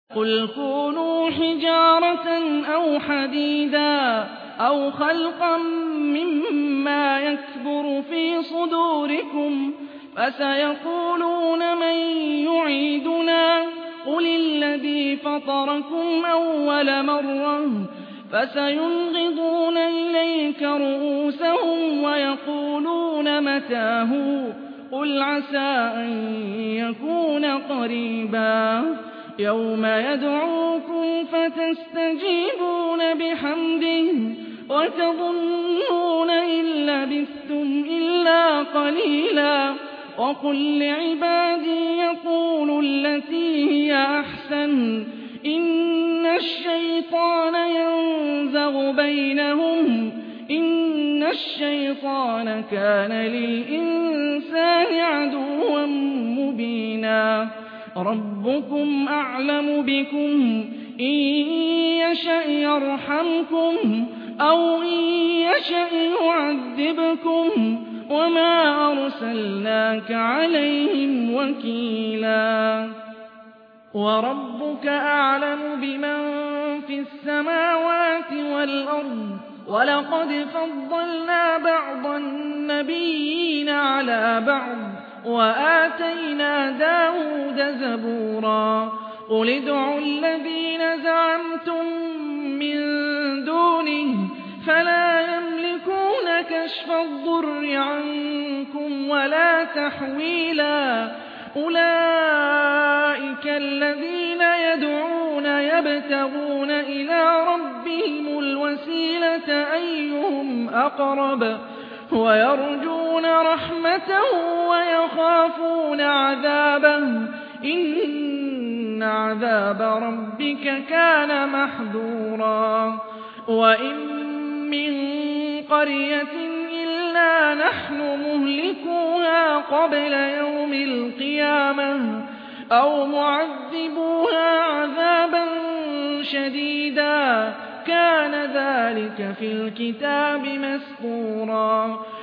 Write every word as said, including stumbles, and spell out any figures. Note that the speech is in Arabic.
قُلْ كُونُوا حِجَارَةً أَوْ حَدِيدًا أَوْ خَلْقًا مِّمَّا يَكْبُرُ فِي صُدُورِكُمْ فَسَيَقُولُونَ مَن يُعِيدُنَا قُلِ الَّذِي فَطَرَكُمْ أَوَّلَ مَرَّةٍ فَسَيُنْغِضُونَ إِلَيْكَ رُءُوسَهُمْ وَيَقُولُونَ مَتَىٰ هُوَ قُلْ عَسَىٰ أَن يَكُونَ قَرِيبًا يَوْمَ يَدْعُوكُمْ فَتَسْتَجِيبُونَ بِحَمْدِهِ وَتَظُنُّونَ إِن لَّبِثْتُمْ إِلَّا قَلِيلًا وَقُل لِّعِبَادِي يَقُولُوا الَّتِي هِيَ أَحْسَنُ إِنَّ الشَّيْطَانَ يَنزَغُ بَيْنَهُمْ إِنَّ الشَّيْطَانَ كَانَ لِلْإِنسَانِ عَدُوًّا مُّبِينًا رَبُّكُمْ أَعْلَمُ بِكُمْ إِن يَشَأْ يَرْحَمْكُمْ أَوْ إِن يَشَأْ يُعَذِّبْكُمْ وَمَا أَرْسَلْنَاكَ عَلَيْهِمْ وَكِيلًا وَرَبُّكَ أَعْلَمُ بِمَن فِي السَّمَاوَاتِ وَالْأَرْضِ وَلَقَدْ فَضَّلْنَا بَعْضَ النَّبِيِّينَ عَلَىٰ بَعْضٍ وَآتَيْنَا دَاوُودَ زَبُورًا قُلِ ادْعُوا الَّذِينَ زَعَمْتُم مِّن دُونِهِ فَلَا يَمْلِكُونَ كَشْفَ الضُّرِّ عَنكُمْ وَلَا تَحْوِيلًا أُولَٰئِكَ الَّذِينَ يَدْعُونَ يَبْتَغُونَ إِلَىٰ رَبِّهِمُ الْوَسِيلَةَ أَيُّهُمْ أَقْرَبُ وَيَرْجُونَ رَحْمَتَهُ وَيَخَافُونَ عَذَابَهُ إِنَّ عَذَابَ رَبِّكَ كَانَ مَحْذُورًا وَإِن مِّن قَرْيَةٍ إِلَّا نَحْنُ مُهْلِكُوهَا قَبْلَ يَوْمِ الْقِيَامَةِ أَوْ مُعَذِّبُوهَا عَذَابًا شَدِيدًا كَانَ ذَٰلِكَ فِي الْكِتَابِ مَسْطُورًا